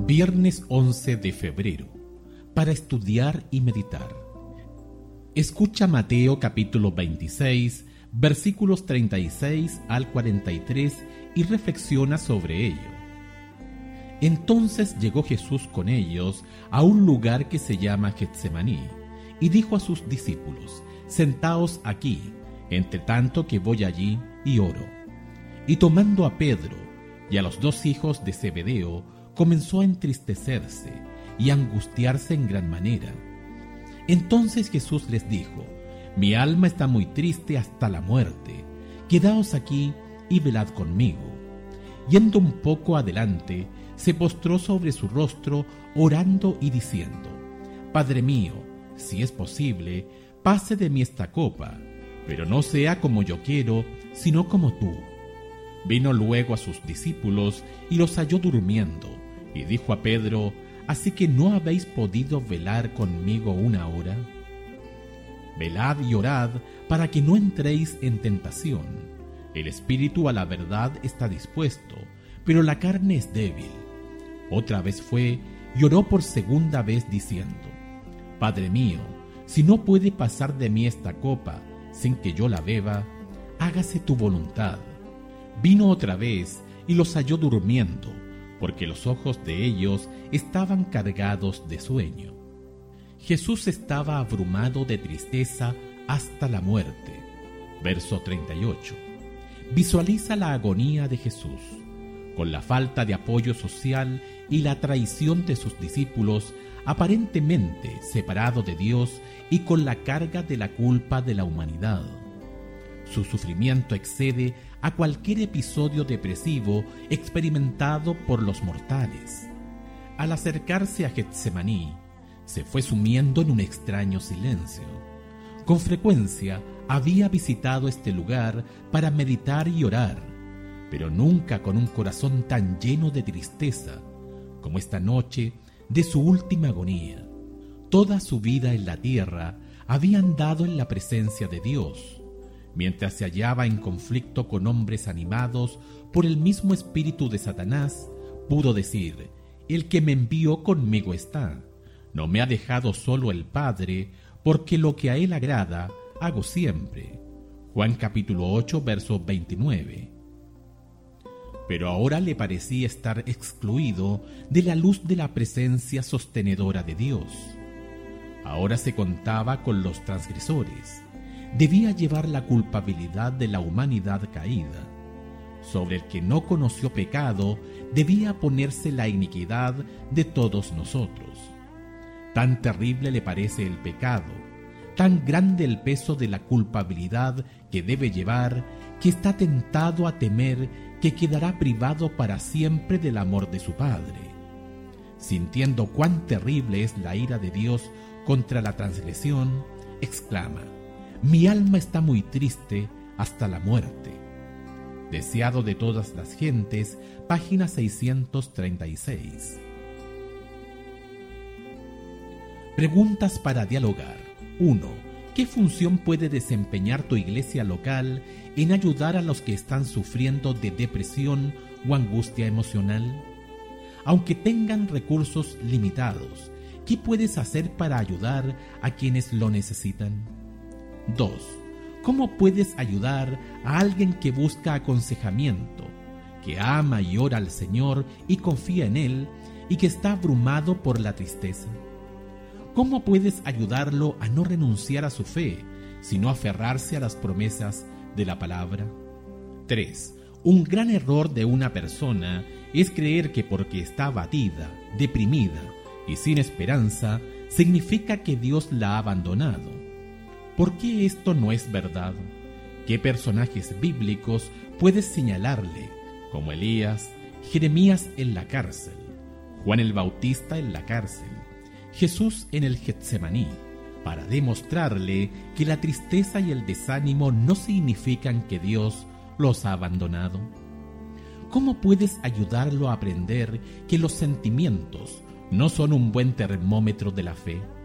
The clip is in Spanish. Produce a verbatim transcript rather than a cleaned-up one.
Viernes once de febrero, para estudiar y meditar. Escucha Mateo capítulo veintiséis, versículos treinta y seis al cuarenta y tres y reflexiona sobre ello. Entonces llegó Jesús con ellos a un lugar que se llama Getsemaní, y dijo a sus discípulos: Sentaos aquí, entre tanto que voy allí y oro. Y tomando a Pedro y a los dos hijos de Zebedeo, comenzó a entristecerse y a angustiarse en gran manera. Entonces Jesús les dijo: Mi alma está muy triste hasta la muerte. Quedaos aquí y velad conmigo. Yendo un poco adelante, se postró sobre su rostro, orando y diciendo: Padre mío, si es posible, pase de mí esta copa, pero no sea como yo quiero, sino como tú. Vino luego a sus discípulos y los halló durmiendo, y dijo a Pedro: ¿Así que no habéis podido velar conmigo una hora? Velad y orad para que no entréis en tentación. El espíritu a la verdad está dispuesto, pero la carne es débil. Otra vez fue y oró por segunda vez diciendo: Padre mío, si no puede pasar de mí esta copa sin que yo la beba, hágase tu voluntad. Vino otra vez y los halló durmiendo, porque los ojos de ellos estaban cargados de sueño. Jesús estaba abrumado de tristeza hasta la muerte. Verso treinta y ocho. Visualiza la agonía de Jesús. Con la falta de apoyo social y la traición de sus discípulos, aparentemente separado de Dios y con la carga de la culpa de la humanidad. Su sufrimiento excede a cualquier episodio depresivo experimentado por los mortales. Al acercarse a Getsemaní, se fue sumiendo en un extraño silencio. Con frecuencia había visitado este lugar para meditar y orar, pero nunca con un corazón tan lleno de tristeza como esta noche de su última agonía. Toda su vida en la tierra había andado en la presencia de Dios, mientras se hallaba en conflicto con hombres animados por el mismo espíritu de Satanás. Pudo decir: El que me envió conmigo está. No me ha dejado solo el Padre, porque lo que a él agrada hago siempre. Juan capítulo ocho, verso veintinueve. Pero ahora le parecía estar excluido de la luz de la presencia sostenedora de Dios. Ahora se contaba con los transgresores. Debía llevar la culpabilidad de la humanidad caída. Sobre el que no conoció pecado debía ponerse la iniquidad de todos nosotros. Tan terrible le parece el pecado, tan grande el peso de la culpabilidad que debe llevar, que está tentado a temer que quedará privado para siempre del amor de su Padre. Sintiendo cuán terrible es la ira de Dios contra la transgresión, exclama: Mi alma está muy triste hasta la muerte. Deseado de todas las gentes, página seiscientos treinta y seis. Preguntas para dialogar. uno. ¿Qué función puede desempeñar tu iglesia local en ayudar a los que están sufriendo de depresión o angustia emocional? Aunque tengan recursos limitados, ¿qué puedes hacer para ayudar a quienes lo necesitan? dos. ¿Cómo puedes ayudar a alguien que busca aconsejamiento, que ama y ora al Señor y confía en Él, y que está abrumado por la tristeza? ¿Cómo puedes ayudarlo a no renunciar a su fe, sino aferrarse a las promesas de la palabra? tres. Un gran error de una persona es creer que porque está abatida, deprimida y sin esperanza, significa que Dios la ha abandonado. ¿Por qué esto no es verdad? ¿Qué personajes bíblicos puedes señalarle, como Elías, Jeremías en la cárcel, Juan el Bautista en la cárcel, Jesús en el Getsemaní, para demostrarle que la tristeza y el desánimo no significan que Dios los ha abandonado? ¿Cómo puedes ayudarlo a aprender que los sentimientos no son un buen termómetro de la fe?